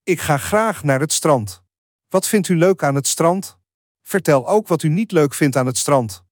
Ik ga graag naar het strand. Wat vindt u leuk aan het strand? Vertel ook wat u niet leuk vindt aan het strand.